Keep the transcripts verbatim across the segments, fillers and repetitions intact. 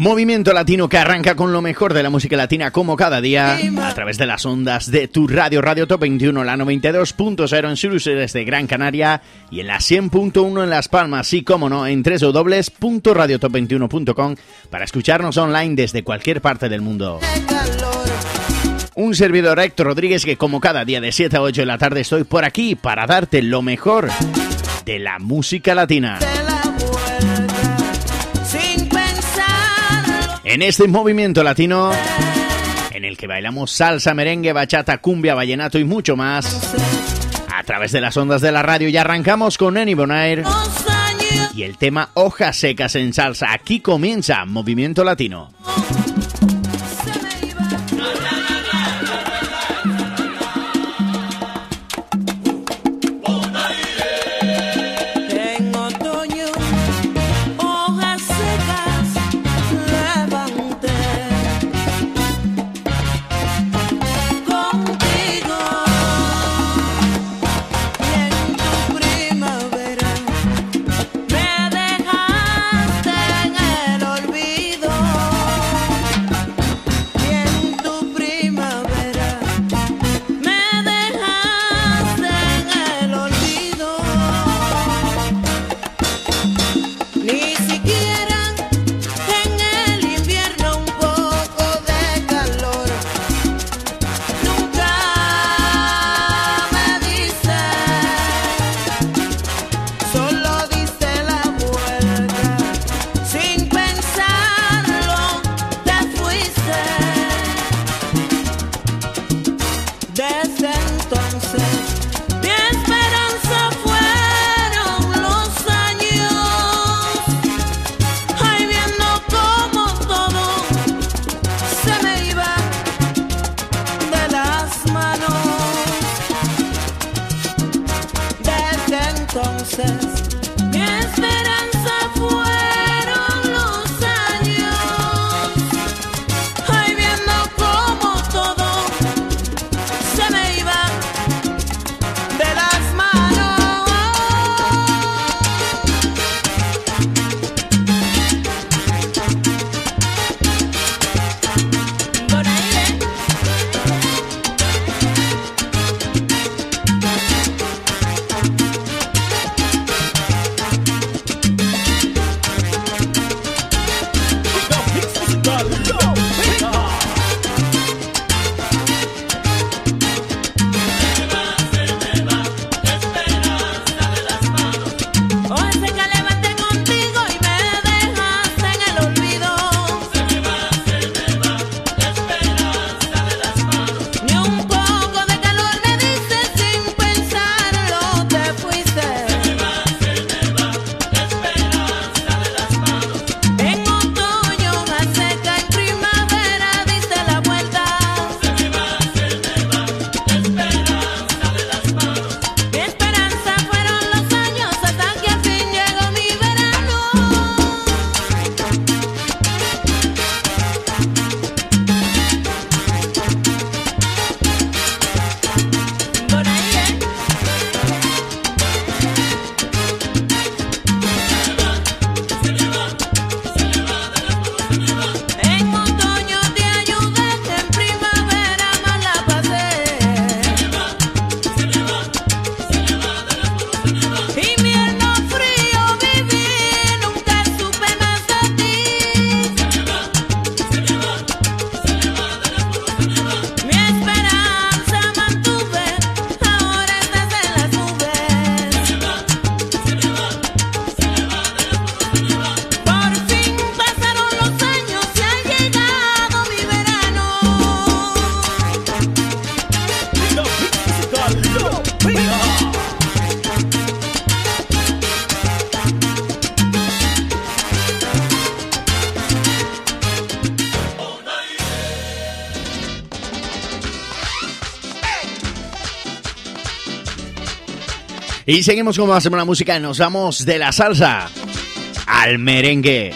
Movimiento Latino que arranca con lo mejor de la música latina como cada día a través de las ondas de tu radio, Radio Top veintiuno, la noventa y dos punto cero en Surus desde Gran Canaria y en la cien punto uno en Las Palmas y, como no, en doble u doble u doble u punto radio top veintiuno punto com para escucharnos online desde cualquier parte del mundo. Un servidor, Héctor Rodríguez, que como cada día de siete a ocho de la tarde estoy por aquí para darte lo mejor de la música latina. En este movimiento latino, en el que bailamos salsa, merengue, bachata, cumbia, vallenato y mucho más, a través de las ondas de la radio, y arrancamos con Eni Bonaire y el tema Hojas Secas en Salsa. Aquí comienza Movimiento Latino. Y seguimos con más de la música. Nos vamos de la salsa al merengue.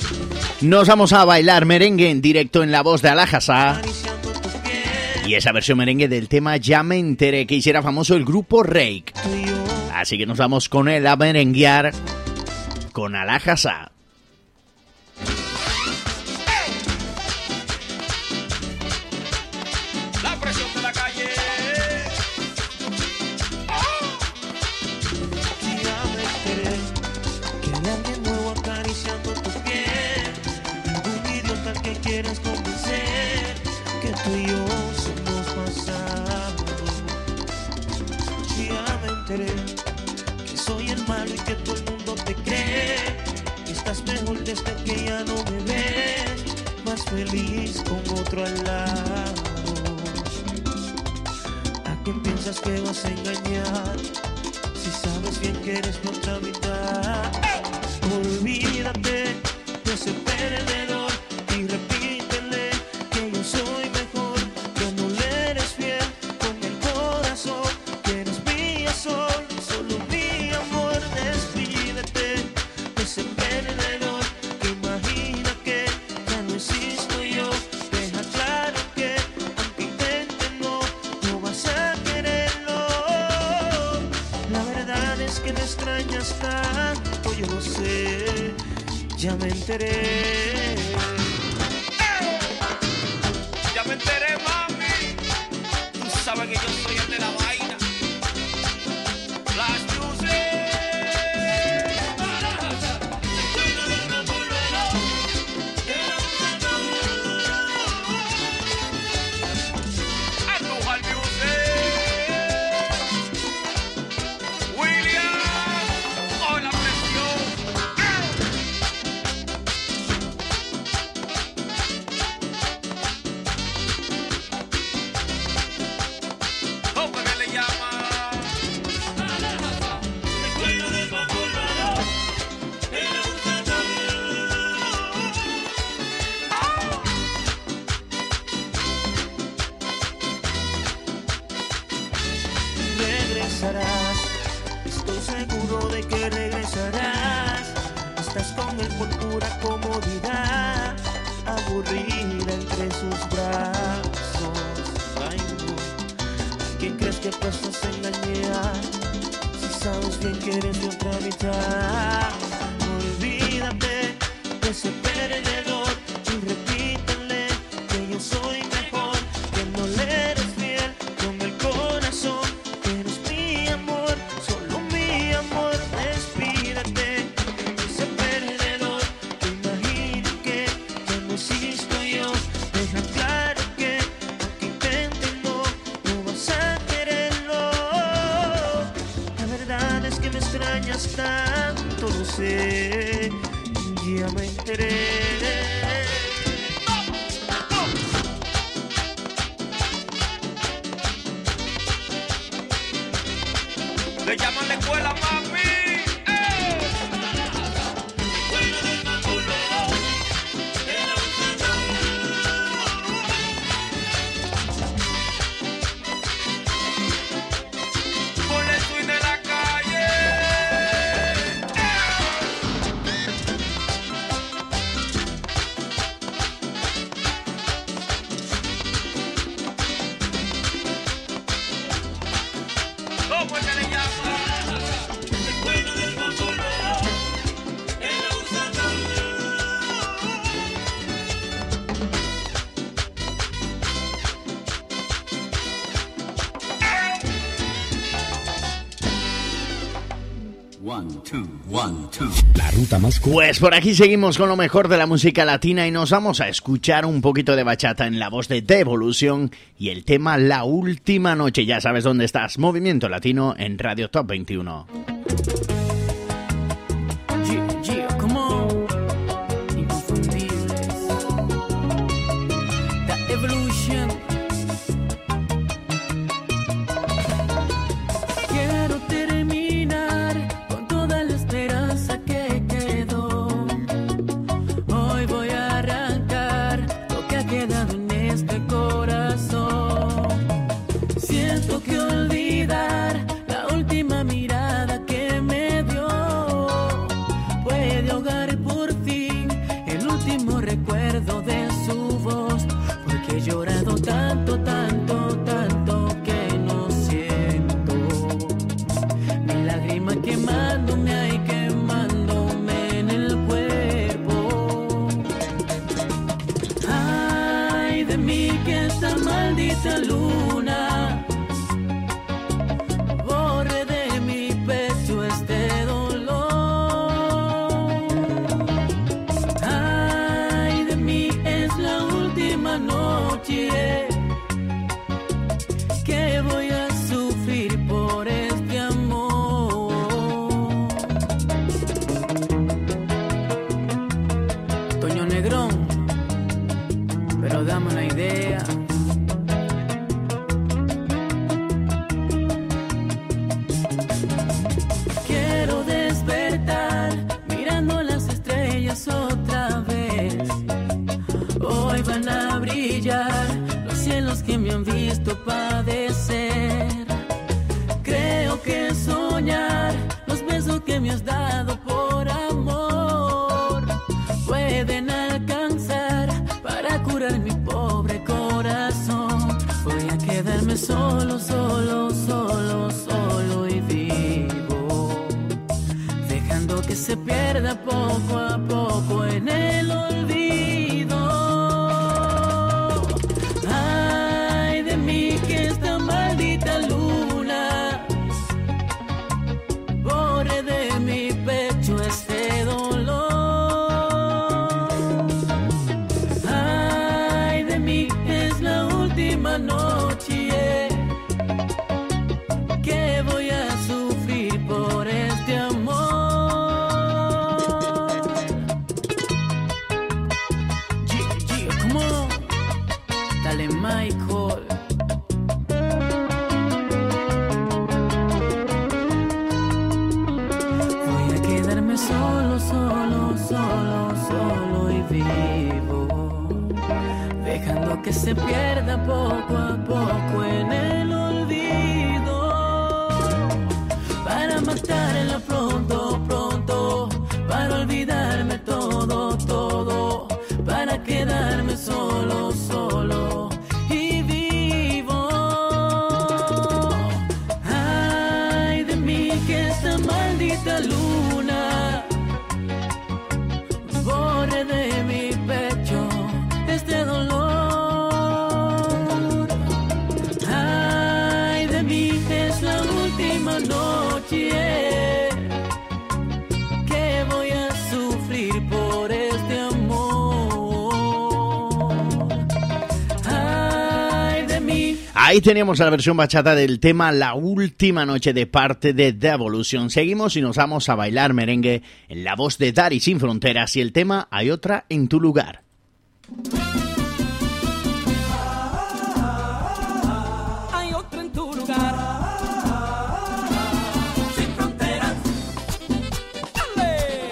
Nos vamos a bailar merengue en directo en la voz de Alajasa. Y esa versión merengue del tema Ya me enteré, que hiciera famoso el grupo Rake. Así que nos vamos con él a merenguear con Alajasa. quieras convencer que tú y yo somos pasado. Ya me enteré que soy el malo y que todo el mundo te cree. Estás mejor desde que ya no me ves, más feliz con otro al lado. ¿A quién piensas que vas a engañar? Si sabes bien que eres mi otra mitad. Olvídate de ese perdedor y repítele que yo soy mejor, que no le eres fiel con el corazón, que eres mía sol, solo mi amor. Despídete de ese perdedor que imagina que ya no existo yo. Deja claro que aunque intentes no, no vas a quererlo. La verdad es que me extrañas tanto, yo lo sé, ya me enteré. Ya me enteré, mami. Tú sabes que yo soy el de la vaina. Las luces. Andujar music. William. Oh, la presión. ¿Cómo que le llama? Recuerdo de Papulado, era un Regresarás, estoy seguro de que regresarás. Estás con él por pura comodidad, aburrida entre sus brazos. Ay, no. ¿Quién crees que pasas a engañar? Si sabes bien que eres de otra mitad. Olvídate de ese perdedor y repítele que yo soy mejor, que no le eres fiel con el corazón, que eres mi amor, solo mi amor. Despídete de ese perdedor que imagina que ya no existo yo. Deja claro que aunque intenten no, no vas a quererlo. La verdad es que me extrañas tanto, lo sé, ya me enteré. Le llaman la escuela, mami. ¡Eh! Recuerdo de Papulado, era un por el swing de la calle. ¿Cómo es que le llama? Recuerdo del Papulado, era un One, two, one, two. La ruta más corta. Pues por aquí seguimos con lo mejor de la música latina y nos vamos a escuchar un poquito de bachata en la voz de The Evolution y el tema La Última Noche. Ya sabes dónde estás. Movimiento Latino en Radio Top veintiuno. Yeah, yeah, come on. Inconfundibles. The Evolution. Quiero terminar con toda la esperanza que quedó. Hoy voy a arrancar lo que ha quedado en este corazón. Siento que olvidar la última mirada que me noche que voy a sufrir por este amor. Toño Negrón, pero dame una idea. Quiero despertar mirando las estrellas otra vez. Hoy van a brillar los cielos que me han visto padecer. Creo que soñar los besos que me has dado por amor pueden alcanzar para curar mi pobre corazón. Voy a quedarme solo, solo, solo, solo y vivo, dejando que se pierda poco a poco en el olvido. Ay de mí que esta maldita luna borre de mi pecho este dolor. Ay de mí es la última noche que voy a sufrir por este amor. Yeah, yeah, come on. Dale, Michael. Voy a quedarme solo, solo, solo, solo y vivo, dejando que se pierda poco a poco en el olvido, para matarla pronto, pronto, para olvidarme todo, todo, para quedarme solo, solo y vivo. Ay de mí que esta maldita luna borre de mi pecho este dolor. Ay de mí es la última noche que voy a sufrir por este amor. Ay de mí. Ahí teníamos la versión bachata del tema La Última Noche de parte de Devolution. Seguimos y nos vamos a bailar merengue en la voz de Daddy Sin Fronteras y el tema Hay Otra en Tu Lugar. Hay otra en tu lugar. Sin fronteras. ¡Ale!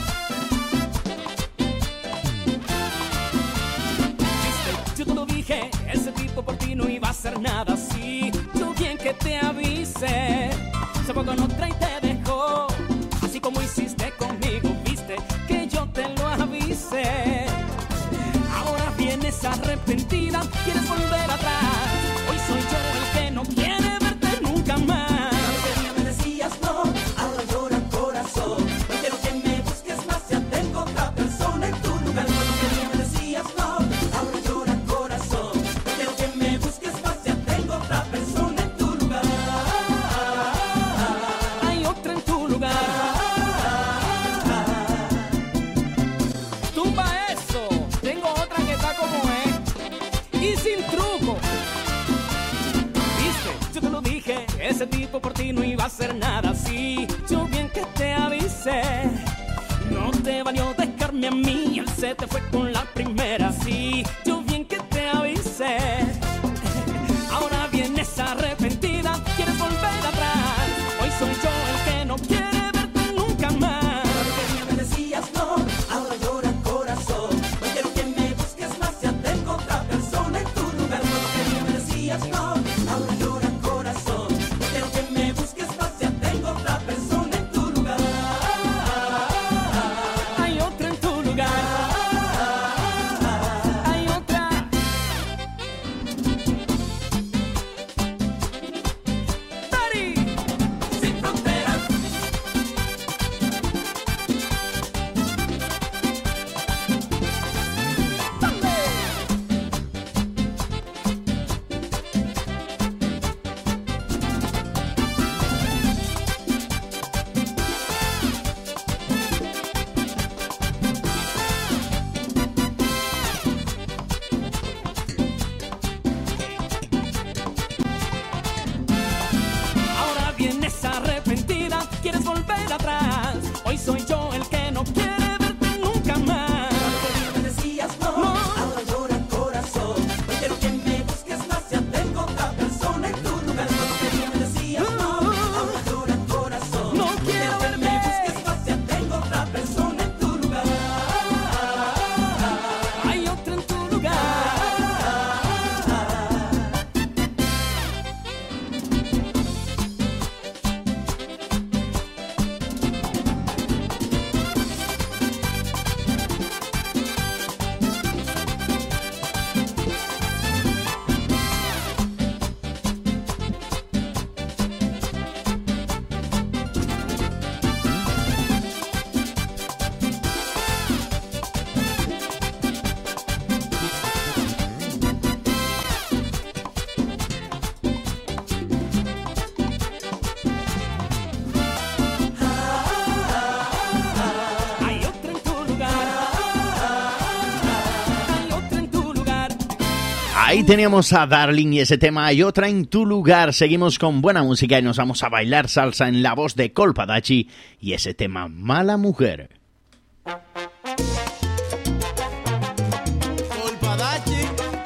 Viste, yo te lo dije, ese tipo por ti no iba a hacer nada así. Yo bien que te avise, se fue con otra y te dejó, así como hiciste conmigo. Viste que yo te lo avisé. Ahora vienes arrepentida, quieres volver atrás. Hoy soy yo el que no quiere verte nunca más. Me decías no, ahora llora corazón. No quiero que me busques más, ya tengo otra persona en tu lugar. Me decías no, ahora llora corazón. No quiero que me busques más, ya tengo otra persona en tu lugar. Hay otra en tu lugar. Tumba eso, tengo otra que está como es y sin truco. Viste, yo te lo dije, ese tipo por ti no iba a hacer nada así. Yo bien que te avisé, no te valió dejarme a mí, él se te fue con la primera. Sí, yo bien que te avisé. Ahora vienes arrepentida, quieres volver atrás. Hoy soy yo el que no quiere verte nunca más. Me decías no, ahora llora corazón. No quiero que me busques más, ya tengo otra persona en tu lugar. Me decías no, ahora llora corazón. No quiero que me busques más, ya tengo otra persona en tu lugar. Hay otra en tu lugar. Hay otra Ahí teníamos a Darling y ese tema y otra en tu lugar. Seguimos con buena música y nos vamos a bailar salsa en la voz de Colpadachi y ese tema Mala Mujer. Colpadachi,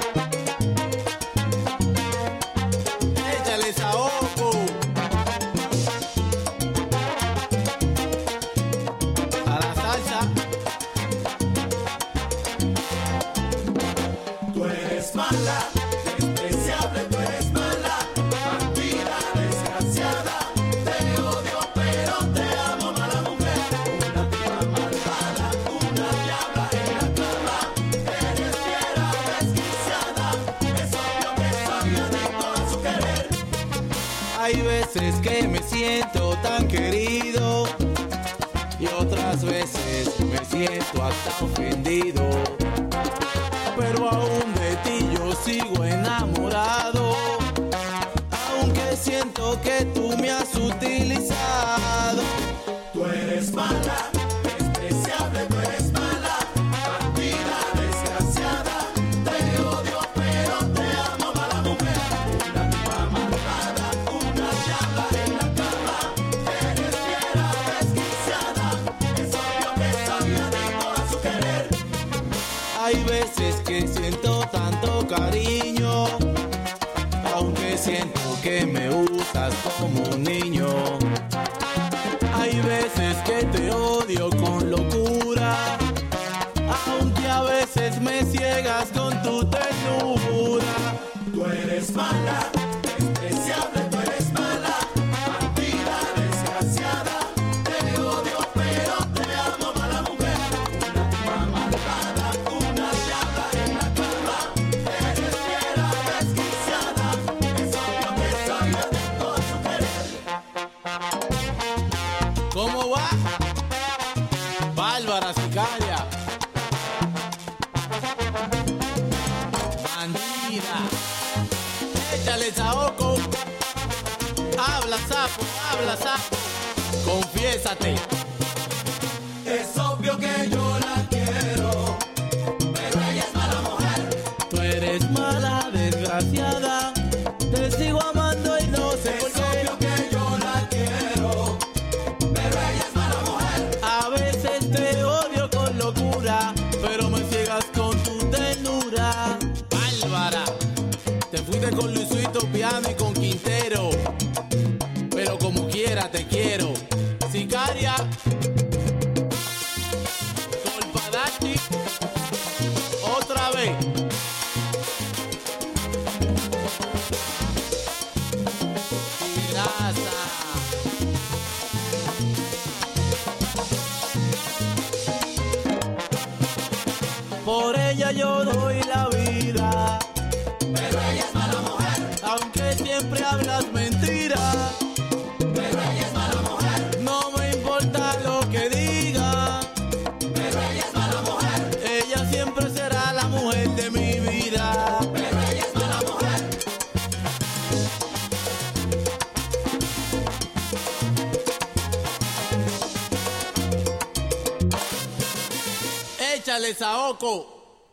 échale saoco a la salsa. Tú eres mala, despreciable, tú eres mala, bandida, desgraciada, te odio pero te amo, mala mujer, una diva malvada, una diabla en la cama, eres fiera, desquiciada, es obvio que soy adicto a su querer. Hay veces que me siento tan querido y otras veces me siento hasta ofendido. Pero aún de ti yo sigo enamorado, aunque siento que tú me has utilizado. Tú eres mala, despreciable, tú eres mala, bandida, desgraciada, te odio pero te amo, mala mujer, una diva malvada, una diabla en la cama, eres fiera, desquiciada, es obvio que soy adicto a su querer. Hay veces que siento tanto cariño, aunque siento que me usas como un niño. Hay veces que te odio con locura, aunque a veces me ciegas con tu ternura. Tú eres mala, despreciable, tú eres mala, bandida, desgraciada, te odio pero te amo, mala mujer, una diva malvada, una diabla en la cama, eres fiera, desquiciada, es obvio que soy adicto a su querer. ¿Cómo va? Bárbara sicaria, bandida, échale saoco, habla sapo, habla sapo, confiésate. Es obvio que yo la quiero, pero ella es mala mujer. Tú eres mala, desgraciada, te sigo amando y no sé por Es qué. obvio que yo la quiero, pero ella es mala mujer. A veces te odio con locura, pero me ciegas con tu ternura. Bárbara, te fuiste con Luisito Piano y con Quintero, pero como quiera te quiero. Sicaria, Colpadachi, otra vez. Grasa. Por ella yo doy la vida, Pero ella es mala mujer, aunque siempre hablas mentira. pero ella es mala mujer, No me importa lo que diga, pero ella es mala mujer, ella siempre será la mujer de mi vida. pero ella es mala mujer. Échale saoco.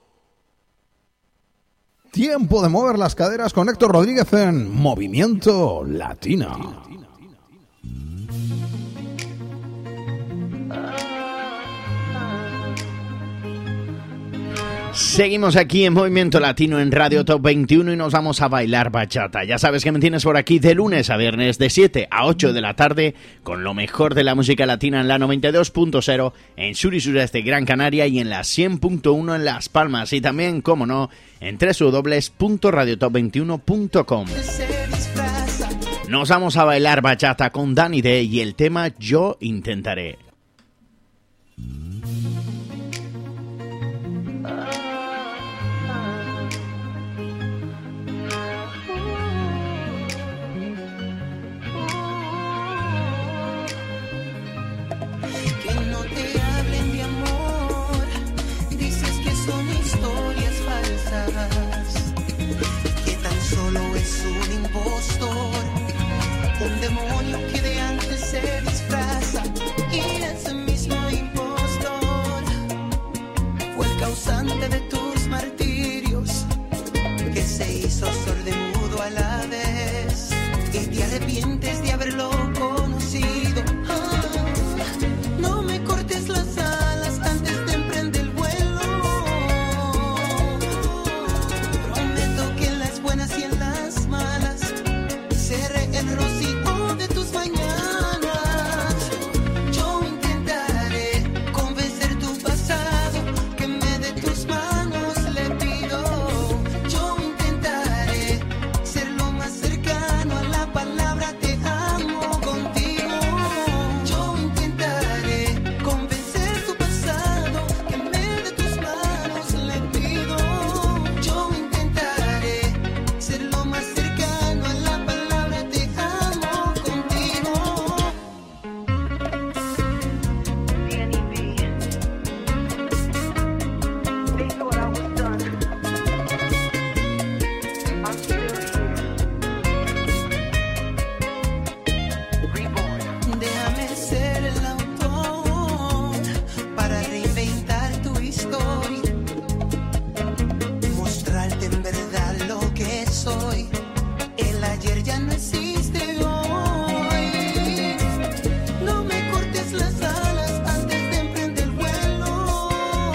Tiempo de mover las caderas con Héctor Rodríguez en Movimiento Latino. Seguimos aquí en Movimiento Latino en Radio Top veintiuno y nos vamos a bailar bachata. Ya sabes que me tienes por aquí de lunes a viernes de siete a ocho de la tarde con lo mejor de la música latina en la noventa y dos punto cero en sur y sureste Gran Canaria y en la cien punto uno en Las Palmas y también, como no, en doble u doble u doble u punto radio top veintiuno punto com. Nos vamos a bailar bachata con Dani D y el tema Yo Intentaré. Que no te hablen de amor, dices que son historias falsas, que tan solo es un impostor, un demonio que de antes se disfraza, y ese mismo impostor fue el causante de tus martirios, que se hizo sordomudo a la vez y te arrepientes de haberlo conocido. Ah, no me cortes las alas antes de emprender el vuelo. Prometo que en las buenas y en las malas seré el rocío de tus mañanas. Yo intentaré convencer tu pasado, que me de tus manos le pido. Yo intentaré ser lo más cercano a la palabra te amo contigo. Yo intentaré convencer tu pasado, que me de tus manos le pido. Yo intentaré ser lo más cercano a la palabra te amo contigo. Danny B. They thought I was done. I'm still here. Reborn. Déjame ser el autor para reinventar tu historia, mostrarte en verdad lo que soy. El ayer ya no existe hoy. No me cortes las alas antes de emprender el vuelo.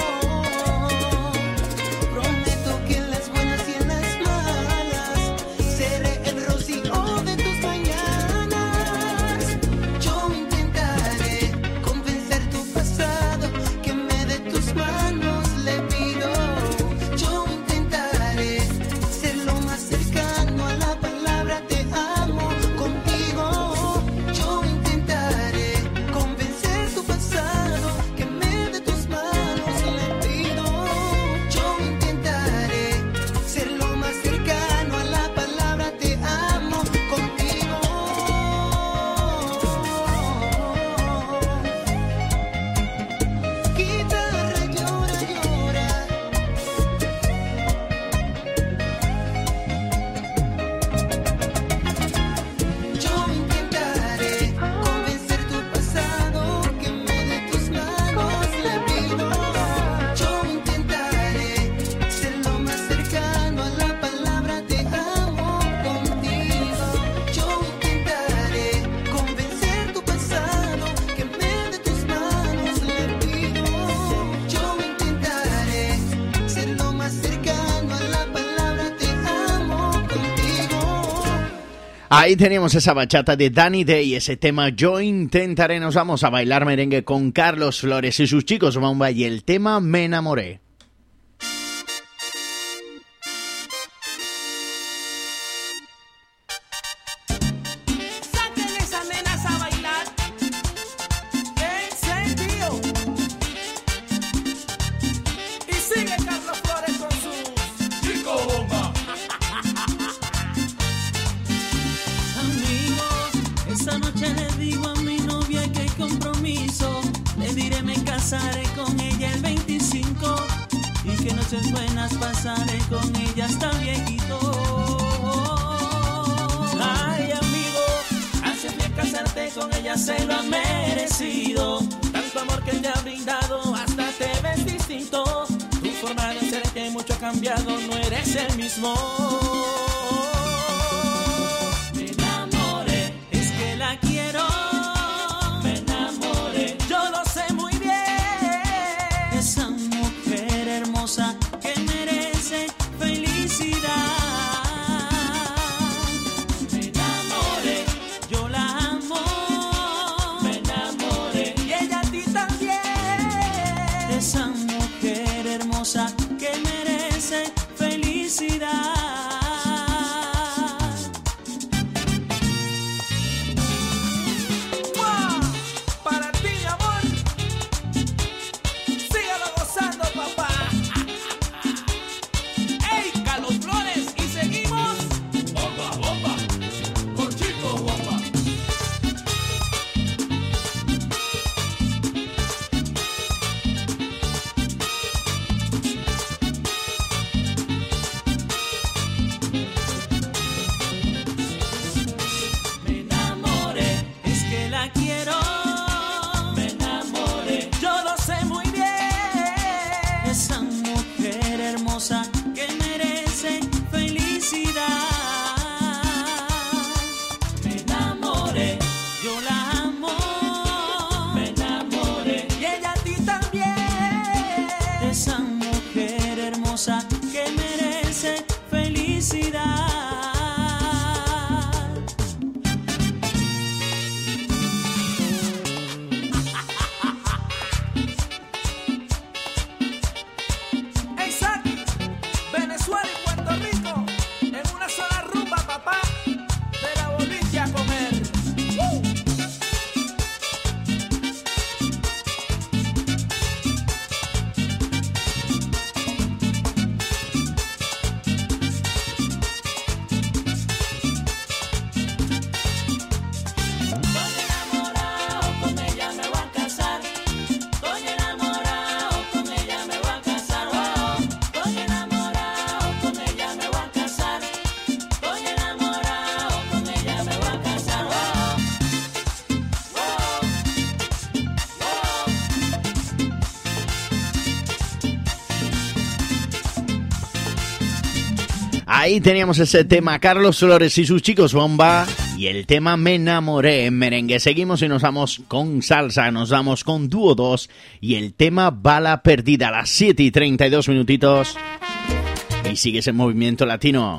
Prometo que en las buenas y en las malas seré el rocío de tus mañanas. Yo intentaré convencer tu pasado, que me de tus manos le pido. Yo intentaré ser lo más cercano a la palabra te amo contigo. Yo intentaré convencer tu pasado, que me de tus manos le pido. Yo intentaré ser lo más cercano a la palabra te amo contigo. Guitarra llora, llora. Yo intentaré convencer tu pasado, que me de tus manos le pido. Yo intentaré ser lo más cercano a la palabra te amo contigo. Yo intentaré convencer tu pasado, que me de tus manos le pido. Yo intentaré ser lo más cercano a la palabra te amo contigo. Ahí teníamos esa bachata de Danny Day y ese tema Yo Intentaré. Nos vamos a bailar merengue con Carlos Flores y sus chicos bomba y el tema Me Enamoré. Saquen esas nenas a bailar. ¡Qué sentido! Y sigue Carlos Flores con sus Chico Bomba. Amigos, esa noche le digo a mi novia que hay compromiso. Le diré me casaré con ella el veinticinco y que noches buenas pasaré con ella hasta viejito. Ay, amigo, haces bien casarte con ella, se lo ha merecido. Tanto amor que te ha brindado, hasta te ves distinto. Tu forma de ser que mucho ha cambiado, no eres el mismo. Me enamoré, es que la quiero. Me enamoré, yo lo sé muy bien. Esa mujer hermosa que merece felicidad. Me enamoré, yo la amo. Me enamoré, y ella a ti también. Esa mujer hermosa que merece felicidad. ¡Mua! Para ti, mi amor. Síguelo gozando, papá. ¡Ey, Carlos Flores! Y seguimos. Bomba, bomba. Con Chico Bomba. esa mujer hermosa que merece felicidad. Ahí teníamos ese tema, Carlos Flores y sus chicos bomba, y el tema Me enamoré en merengue. Seguimos y nos vamos con salsa, nos vamos con dúo dos y el tema Bala Perdida a las siete y treinta y dos minutitos. Y sigues en Movimiento Latino.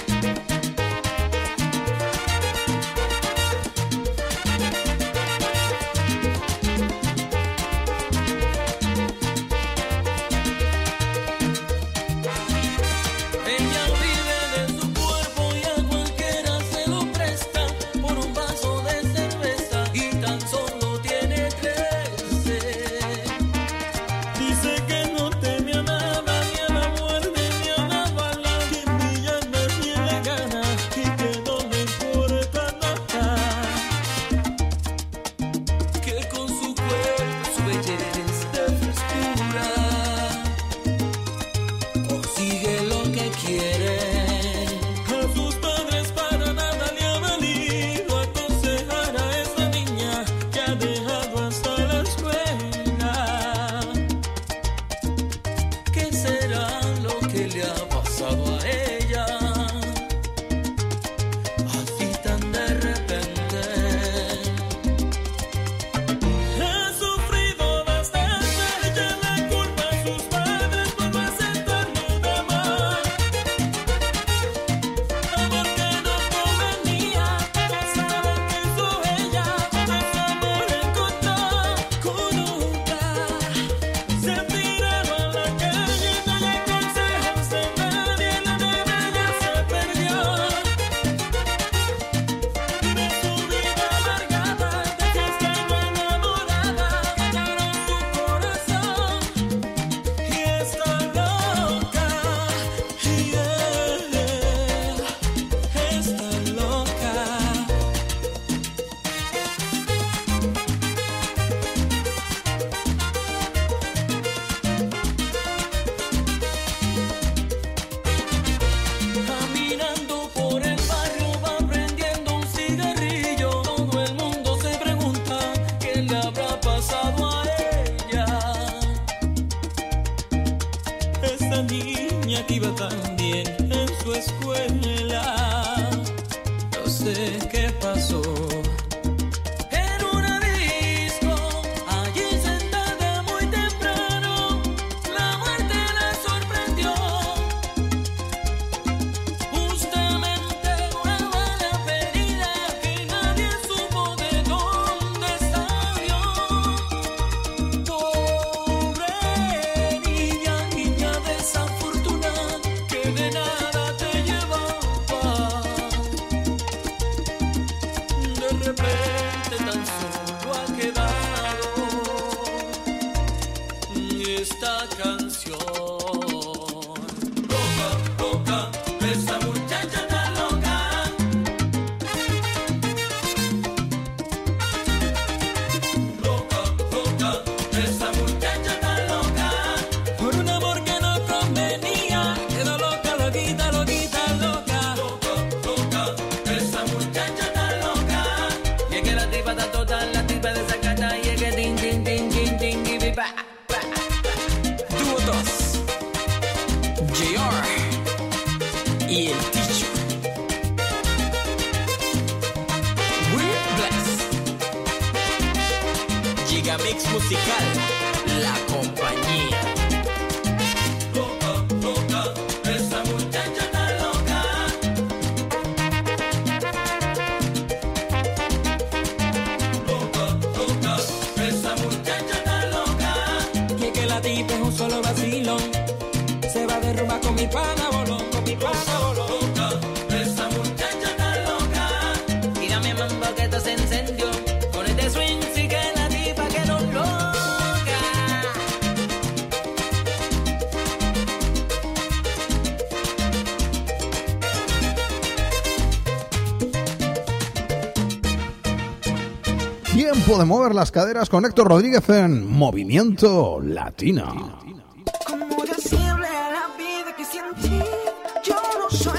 Tiempo de mover las caderas con Héctor Rodríguez en Movimiento Latino. ¿Cómo decirle a la vida que sin ti yo no soy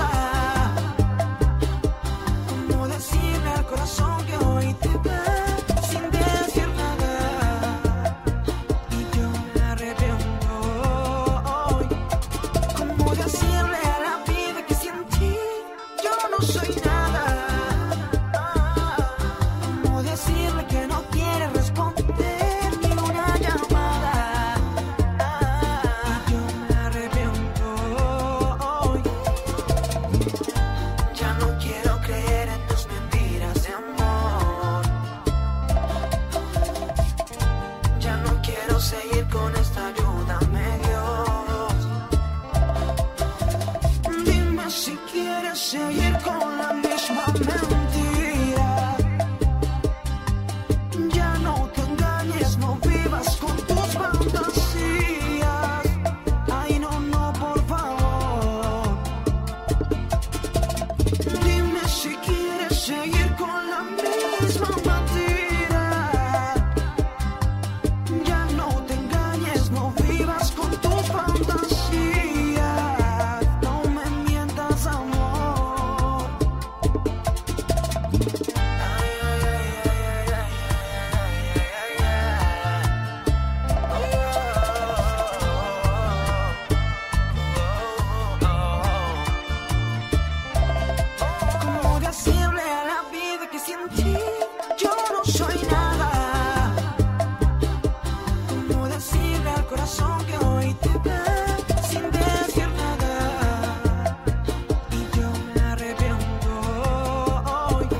nada? ¿Cómo decirle al corazón que hoy te va sin decir nada? Y yo me arrepiento hoy. ¿Cómo decirle a la vida te vas sin decir nada. Y yo me arrepiento hoy.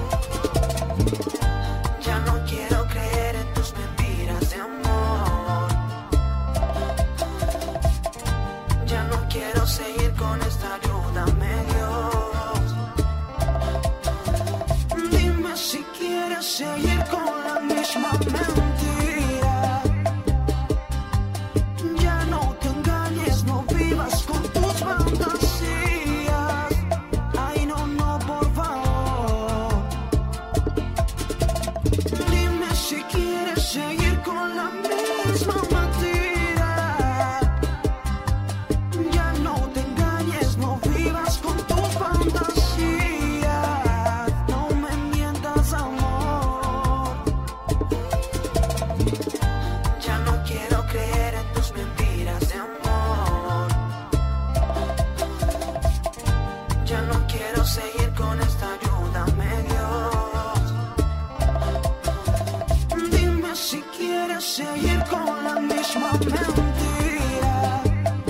Ya no quiero creer en tus mentiras de amor. Ya no quiero seguir con esta ayúdame Dios. Dime si quieres seguir con la misma mentira. Ya no te engañes, no vivas con tus fantasías. Ay, no, no, por favor. Dime si quieres seguir con la misma mentira. Ya no te engañes, no vivas con tus fantasías. No me mientas, amor. Ya no quiero creer en tus mentiras de amor. Ya no quiero seguir con esta ayúdame Dios. Dime si quieres seguir con la misma mentira.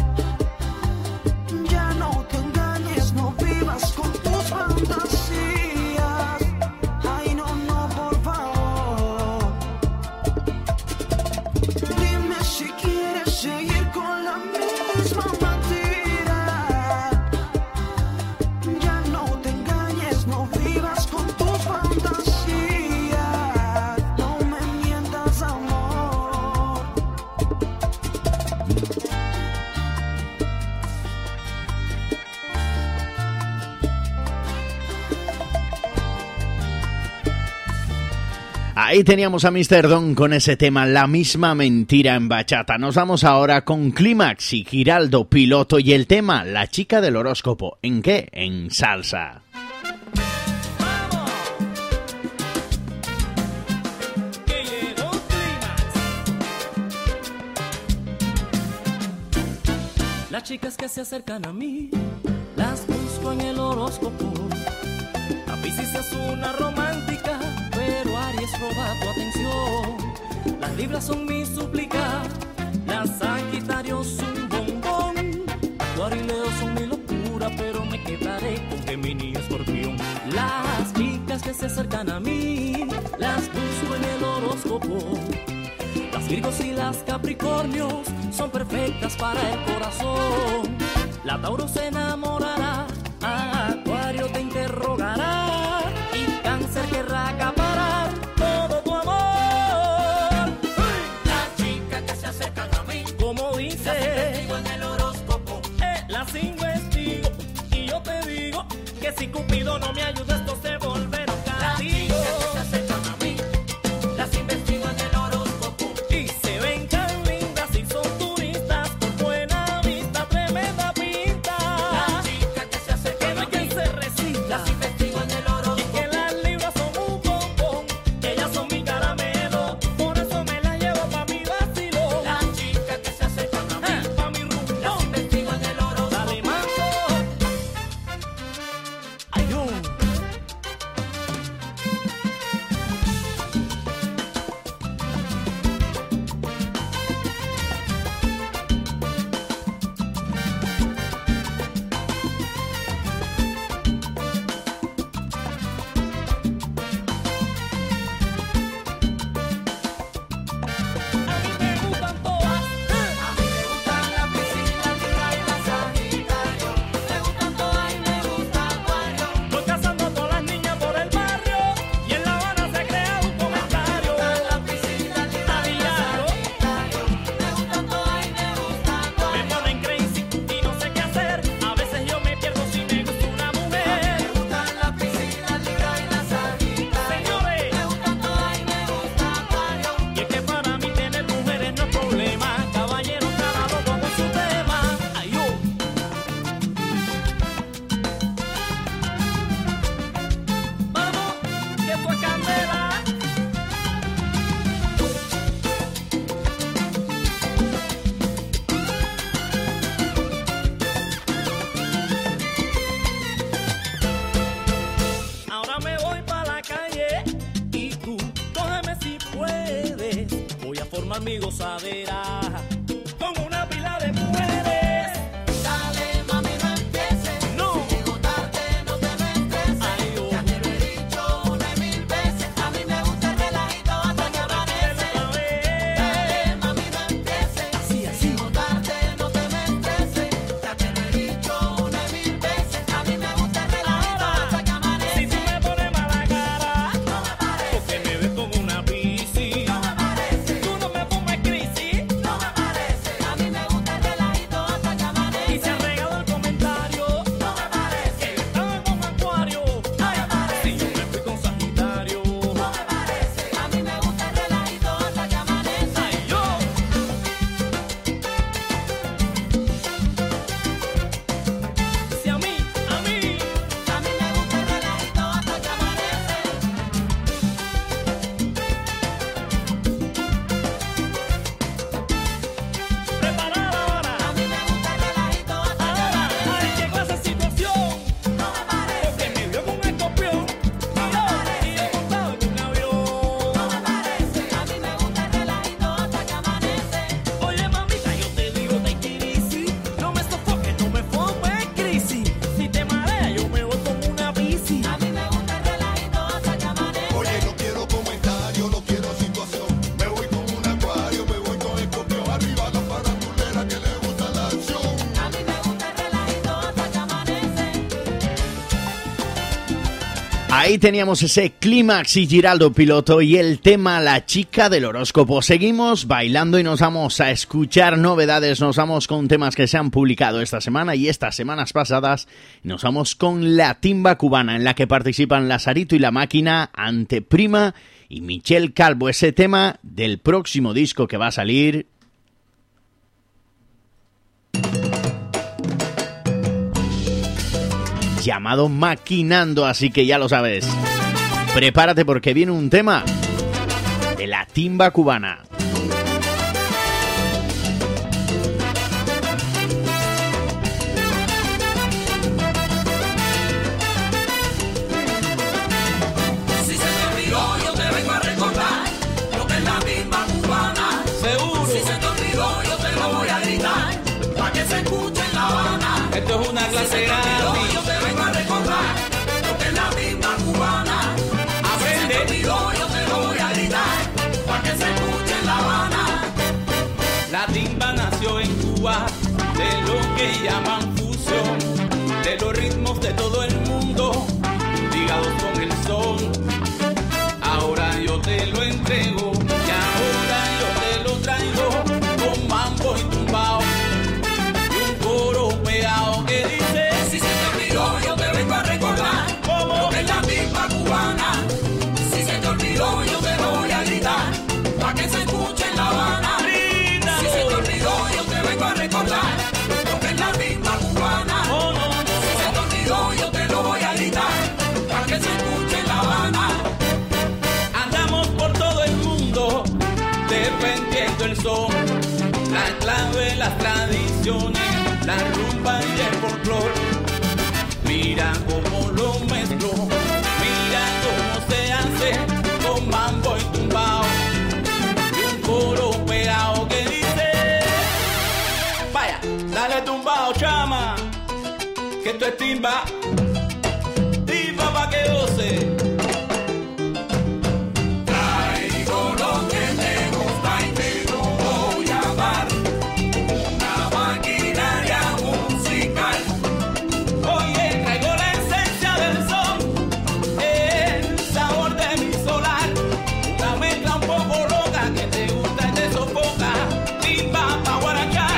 Ya no te engañes, no vivas con tus fantasías. Ay, no, no, por favor. Dime si quieres seguir con la misma mentira. Ya no te engañes, no vivas con tus fantasías. No me mientas, amor. Ahí teníamos a míster Don con ese tema, La misma mentira en bachata. Nos vamos ahora con Clímax y Giraldo Piloto y el tema La chica del horóscopo. ¿En qué? En salsa. Que llegó Clímax. Las chicas que se acercan a mí las busco en el horóscopo. A Piscis es una romántica, pero Aries roba tu atención. Las Libras son mi súplica, las Sagitarios un bombón. Acuario y Leo son mi locura, pero me quedaré con Gemini y Escorpión. Las chicas que se acercan a mí las busco en el horóscopo. Las Virgos y las Capricornios son perfectas para el corazón. La Tauro se enamorará, Acuario te interrogará y Cáncer querrá acaparar todo tu amor. Las chicas que se acercan a mí, como dice, las investigo en el horóscopo. Eh, las investigo y yo te digo que si Cupido no me ayuda esto se volverá un castigo. Las chicas que se acercan a mí, las investigo en el horóscopo. Y se ven tan lindas y son turistas por buena vista, tremenda pinta. Las chicas que se acercan que no hay quien se resista. Las investigo en el horóscopo. Y que las Libras son un bombón, ellas son mi caramelo, por eso me las llevo pa' mi vacilo. Las chicas que se acercan a mí, ah, pa' mi rumbo, las investigo en el horóscopo. Dale mango. Ay, yo. A mí me gustan todas. A mí me gustan la piscina, Libra y la Sagitario. Me gustan todas y me gusta Acuario. Voy cazando a todas las niñas por el barrio y en La Habana se crea un comentario. Me gustan la piscina, Libra y la Sagitario. Me gustan todas y me gusta Acuario. Me ponen crazy y no sé qué hacer. A veces yo me pierdo si me gusta una mujer. Me gustan la piscina, Libra y la Sagitario. Señores, me gustan todas y me gusta Acuario. Y es que para mí tener mujeres no es problema. Caballeros, cada loco con su tema. Ay, yo. Vamos, que esto es candela. Ahora me voy pa' la calle y tú, cógeme si puedes. Voy a formar mi gozadera con una pila de mujeres. Ahí teníamos ese clímax y Giraldo Piloto y el tema La chica del horóscopo. Seguimos bailando y nos vamos a escuchar novedades. Nos vamos con temas que se han publicado esta semana y estas semanas pasadas. Nos vamos con La Timba Cubana, en la que participan Lazarito y La Máquina, Anteprima y Michelle Calvo. Ese tema del próximo disco que va a salir... llamado Maquinando, así que ya lo sabes. Prepárate porque viene un tema de La Timba Cubana. Si se te olvidó, yo te vengo a recordar lo que es la timba cubana. Seguro. Si se te olvidó, yo te lo voy a gritar para que se escuche en La Habana. Esto es una clase grande. La timba nació en Cuba, de lo que llaman fusión, de los ritmos de todo el mundo, ligados con el son. Ahora yo te lo entrego, y ahora yo te lo traigo, con mambo y tumbao, y un coro pegado que dice: si se te olvidó, yo te vengo a recordar lo que es la timba cubana. Si se te olvidó, yo te lo voy a gritar, para que se escuche en La Habana. Lo que es la timba cubana. Oh, no, no. Si se te olvidó, yo te lo voy a gritar para que se escuche en La Habana. Andamos por todo el mundo defendiendo el son, la clave, las tradiciones, la rumba y el folclor. Mira cómo lo mezclo, mira cómo se hace con mambo y tumbao y un coro pegado que dice: dale tumbao, chama, que esto es timba, timba pa' que goce. Traigo lo que te gusta y te lo voy a dar, una maquinaria musical. Oye, traigo la esencia del son, el sabor de mi solar, una mezcla un poco loca que te gusta y te sofoca, timba pa' guarachar.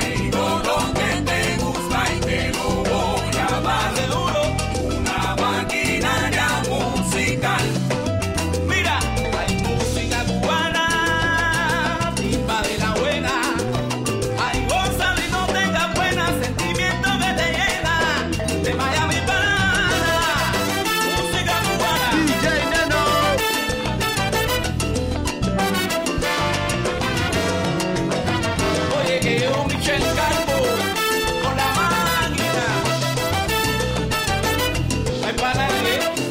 Mira, hay música cubana, timba de la buena. Hay goza y no tengas pena, sentimiento que te llena. De Miami para música cubana. D J Neno. Oye, que yo Michelle Calvo con La Máquina. Hay para nadie.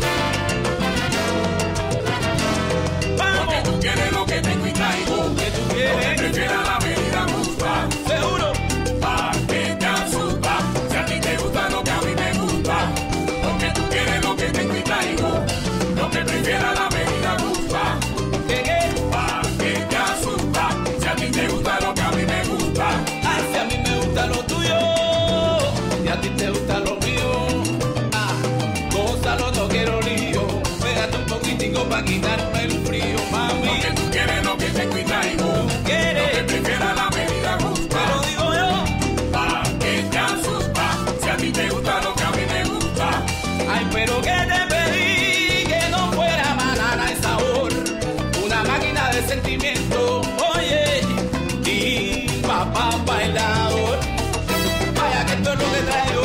Lo que tengo y traigo, que tú quieres, que prefiera la medida justa. Seguro, pa' que te asusta. Si a ti te gusta lo que a mí me gusta, lo que tú quieres, lo que tengo y traigo, lo que prefiera la medida justa. ¿Qué qué? Pa' que te asusta. Si a ti te gusta lo que a mí me gusta. Ay, si a mí me gusta lo tuyo y a ti te gusta lo mío. Ah, gózalo, no quiero lío. Pégate un poquitico pa' quitarme el frío, mami. Lo que tú quieres, lo que tengo y traigo. ¿Tú quieres? Lo que prefiera la medida justa. Te lo digo yo. Pa' que te asusta. Si a ti te gusta lo que a mí me gusta. Ay, pero que te pedí que no fuera banana el sabor. Una máquina de sentimiento. Oye, y papá bailador. Vaya que esto es lo que traigo.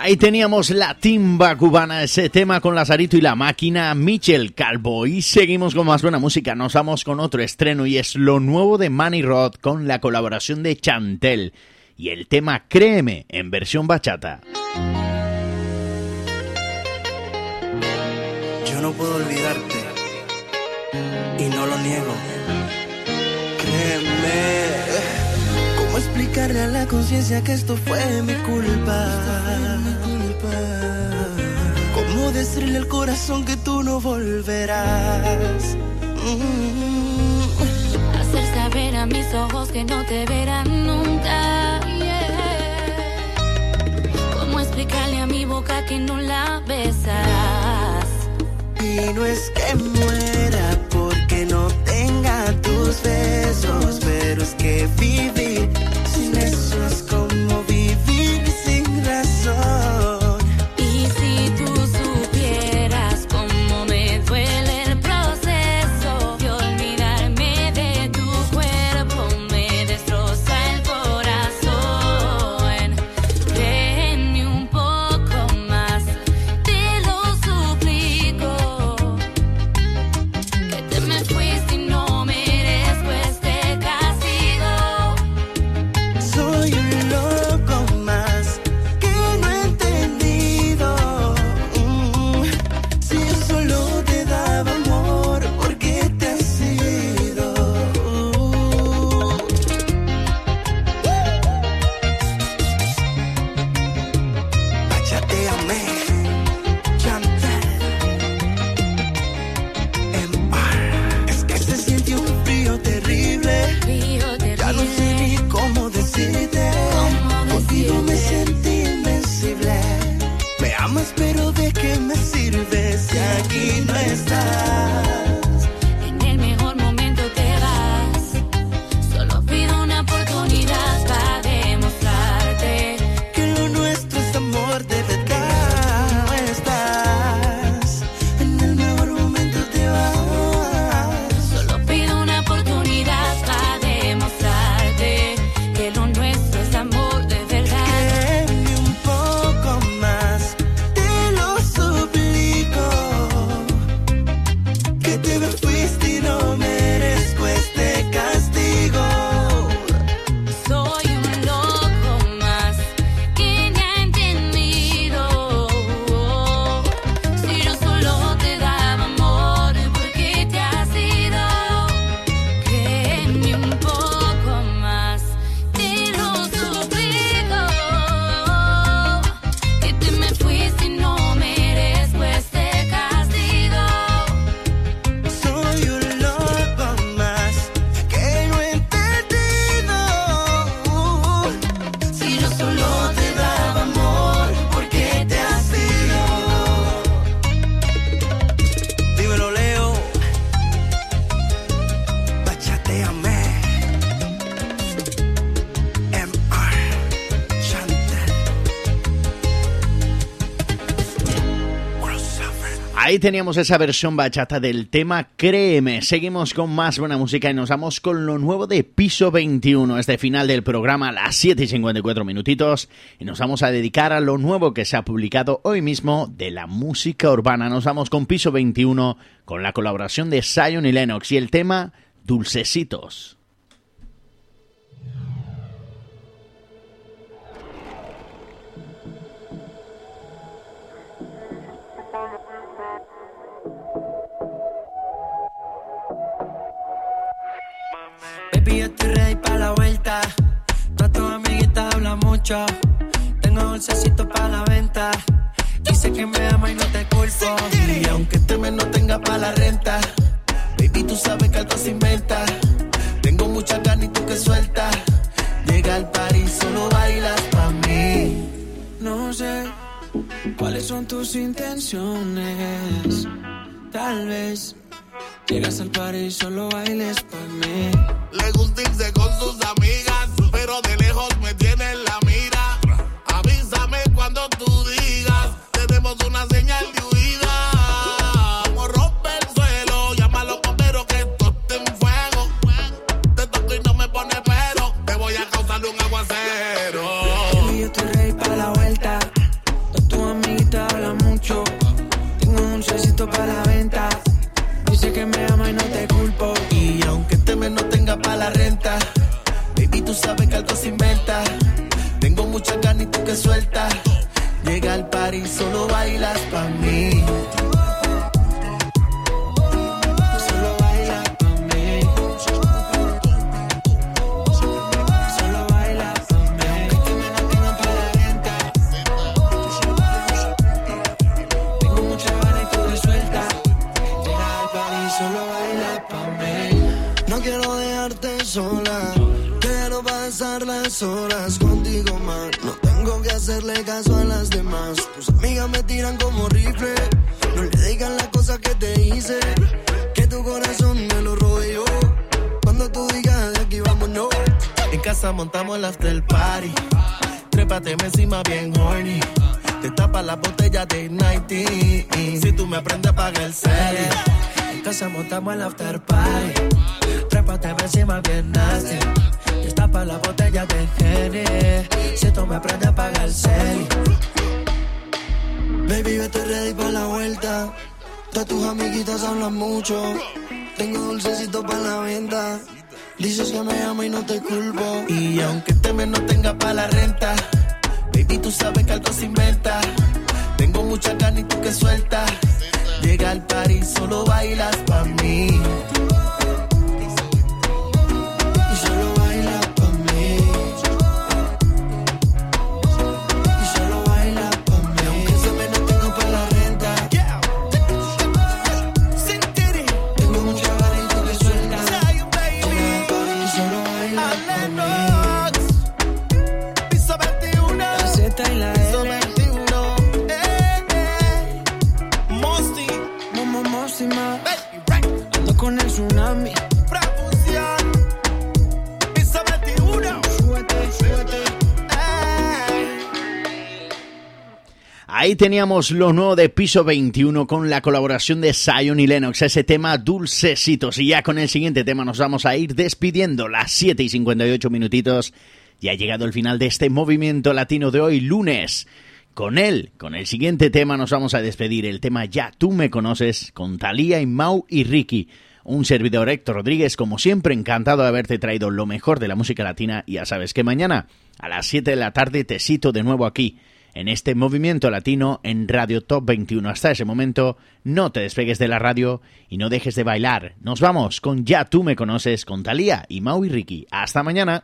Ahí teníamos la timba cubana, ese tema con Lazarito y la máquina, Michel Calvo. Y seguimos con más buena música, nos vamos con otro estreno y es lo nuevo de Manny Rod con la colaboración de Chantel y el tema Créeme en versión bachata. Yo no puedo olvidarte y no lo niego. Créeme. ¿Cómo explicarle a la conciencia que esto fue mi culpa? ¿Cómo decirle al corazón que tú no volverás? Mm. Hacer saber a mis ojos que no te verán nunca. Yeah. ¿Cómo explicarle a mi boca que no la besas? Y no es que muera porque no tenga tus besos, pero es que vivir sin eso es como vivir sin razón. Y si tú supieras cómo me duele el proceso de olvidarme de tu cuerpo, me destroza el corazón. Créeme un poco más, te lo suplico, que te me fuiste y no merezco este castigo. Soy un loco más que no he entendido. Mm, Si yo solo te daba amor, ¿por qué te has ido? Bachateame, Chantel, M R. Es que se siente un frío terrible. Frío Ya no sé terrible. ni cómo decirte. ¿Cómo Contigo me decirte? sentí invencible. Me amas, pero ¿de qué me sirve si aquí no estás? En el mejor momento te vas. Solo pido una oportunidad para demostrarte Que lo nuestro es amor de verdad. No estás. En el mejor momento te vas. Solo pido una oportunidad para demostrarte que lo nuestro es amor de verdad. Créeme un poco más, te lo suplico, que te me fuiste y no merezco este castigo. Soy un loco más que ni ha entendido. Si yo solo te daba amor, ¿por qué te has ido? Créeme un poco más, te lo suplico, que te me fuiste y no merezco este castigo. Soy un loco más que no he entendido. Si yo solo te daba amor, ¿por qué te has ido? Dímelo, Leo. Bachateame. M R. Chantel. Crossover. Ahí teníamos esa versión bachata del tema Créeme. Seguimos con más buena música y nos vamos con lo nuevo de Piso veintiuno. Este final del programa a las siete y cincuenta y cuatro minutitos y nos vamos a dedicar a lo nuevo que se ha publicado hoy mismo de la música urbana. Nos vamos con Piso veintiuno con la colaboración de Zion y Lennox y el tema Dulcecitos. Baby, yo estoy ready para la vuelta. Todas tus amiguitas hablan mucho. Tengo dulcecitos para la venta. Dice que me ama y no te culpo. Y aunque este mes no tenga para la renta, baby, tú sabes que algo se inventa. Tengo mucha ganas y tú que sueltas. Llega al party y solo bailas pa' mí. No sé cuáles son tus intenciones. Tal vez llegas al party y solo bailes pa' mí. Le gusta irse con sus amigas, pero de lejos me tiene en la mira. Avísame cuando tú digas, tenemos una señal de huida. Como rompe el suelo, llama a los bomberos que esto está en fuego. Te toco y no me pone pero, te voy a causar un aguacero. Baby, yo estoy ready para la vuelta. Todas para la venta. Dice que me ama y no te culpo. Y aunque este mes no tenga para la renta, baby, tú sabes que algo se inventa. Tengo muchas ganas y tú que sueltas. Llega al party y solo bailas pa' mí. Solo baila pa' mí. Solo baila pa' mí. Aunque este mes no tenga para la renta, tengo muchas ganas y tú que sueltas. Llega al party y solo baila pa' mí. No quiero dejarte sola, quiero pasar las horas contigo más. No tengo que hacerle caso a las demás. Tus amigas me tiran como rifle. No le digan las cosas que te hice, que tu corazón me lo rodeó. Cuando tú digas de aquí vámonos. En casa montamos el after party. Trépate encima bien horny. Te tapa la botella de noventa. Si tú me aprendes a pagar el cel. En casa montamos el after party. Trépate encima bien nasty. Destapa la botella de Henny. Si tú me aprendes a pagar el cel. Baby, vete ready pa' la vuelta. Todas tus amiguitas hablan mucho. Tengo dulcecito pa' la venta. Dices que me ama y no te culpo. Y aunque este mes no tenga pa' la renta, baby, tú sabes que algo se inventa. Tengo muchas ganas y tú que sueltas. Llega al party y solo bailas pa' mí. Y solo baila pa' mí. Y solo baila pa' mí. Aunque ese mes no tengo pa' la renta, tengo muchas ganas y tú que sueltas. Llega al party y solo baila pa' mí. Piso veintiuno. La Z y la L. Ando con el tsunami. Piso veintiuno. Súbete, súbete. Ahí teníamos lo nuevo de Piso veintiuno con la colaboración de Zion y Lennox, ese tema Dulcecitos. Y ya con el siguiente tema nos vamos a ir despidiendo. Las siete y cincuenta y ocho minutitos. Ya ha llegado el final de este movimiento latino de hoy, lunes. Con él, con el siguiente tema nos vamos a despedir. El tema Ya Tú Me Conoces, con Thalía y Mau y Ricky. Un servidor, Héctor Rodríguez, como siempre, encantado de haberte traído lo mejor de la música latina. Y ya sabes que mañana a las siete de la tarde te cito de nuevo aquí, en este movimiento latino en Radio Top veintiuno. Hasta ese momento, no te despegues de la radio y no dejes de bailar. Nos vamos con Ya Tú Me Conoces, con Thalía y Mau y Ricky. Hasta mañana.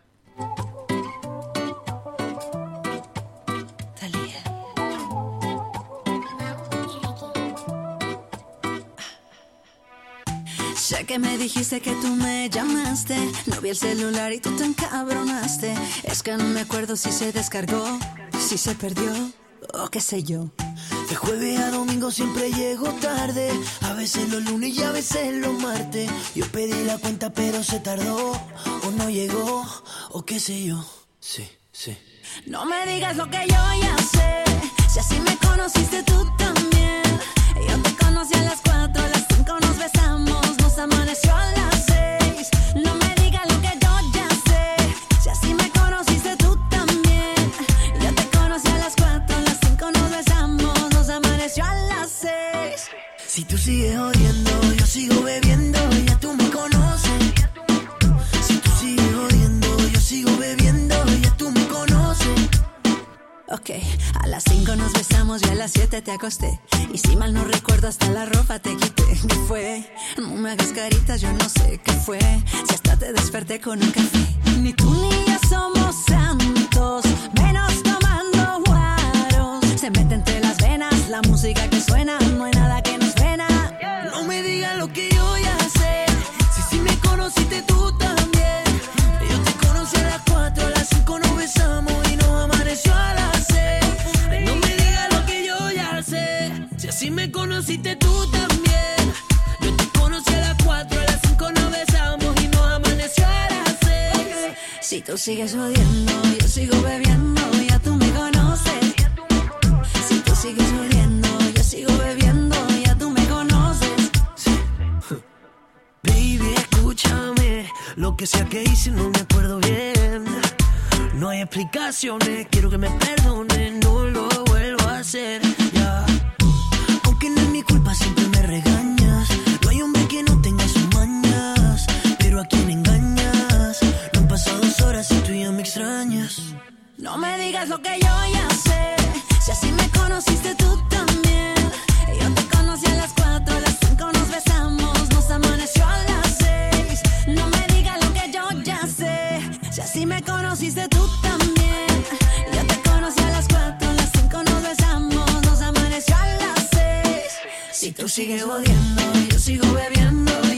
Sé que me dijiste que tú me llamaste, no vi el celular y tú te encabronaste. Es que no me acuerdo si se descargó, si se perdió o qué sé yo. De jueves a domingo siempre llego tarde, a veces los lunes y a veces los martes. Yo pedí la cuenta pero se tardó, o no llegó, o qué sé yo. Sí, sí. No me digas lo que yo ya sé, si así me conociste tú también. Yo te conocí a las cuatro, a las cinco nos besamos, nos amaneció a las seis. No me digas lo que yo ya sé, si así me conociste tú también. Yo te conocí a las cuatro, a las cinco nos besamos, nos amaneció a las seis. Si tú sigues odiando, yo sigo bebiendo, ya tú me conoces. Si tú sigues odiando, yo sigo bebiendo, ya tú me conoces. Ok, a las cinco nos besamos y a las siete te acosté. Y si mal no recuerdo hasta la ropa te quité. ¿Qué fue? No me hagas caritas, yo no sé qué fue. Si hasta te desperté con un café. Ni tú ni yo somos santos, menos tomando guaros. Se mete entre las venas la música que suena, no hay nada que nos frena. No me digas lo que yo ya sé, si sí me conociste tú también. Yo te conocí a las cuatro, a las cinco nos besamos y nos amaneció a las seis. No me digas lo que yo ya sé, si así me conociste tú también. Yo te conocí a las cuatro, a las cinco nos besamos y nos amaneció a las seis. Si tú sigues odiando, yo sigo bebiendo, ya tú me conoces. Si tú sigues odiando, yo sigo bebiendo, ya tú me conoces. Baby, escúchame, lo que sea que hice no me acuerdo bien. No hay explicaciones, quiero que me perdonen, no lo vuelvo a hacer, ya. Aunque no es mi culpa, siempre me regalas. Si tú sigues odiando, yo sigo bebiendo.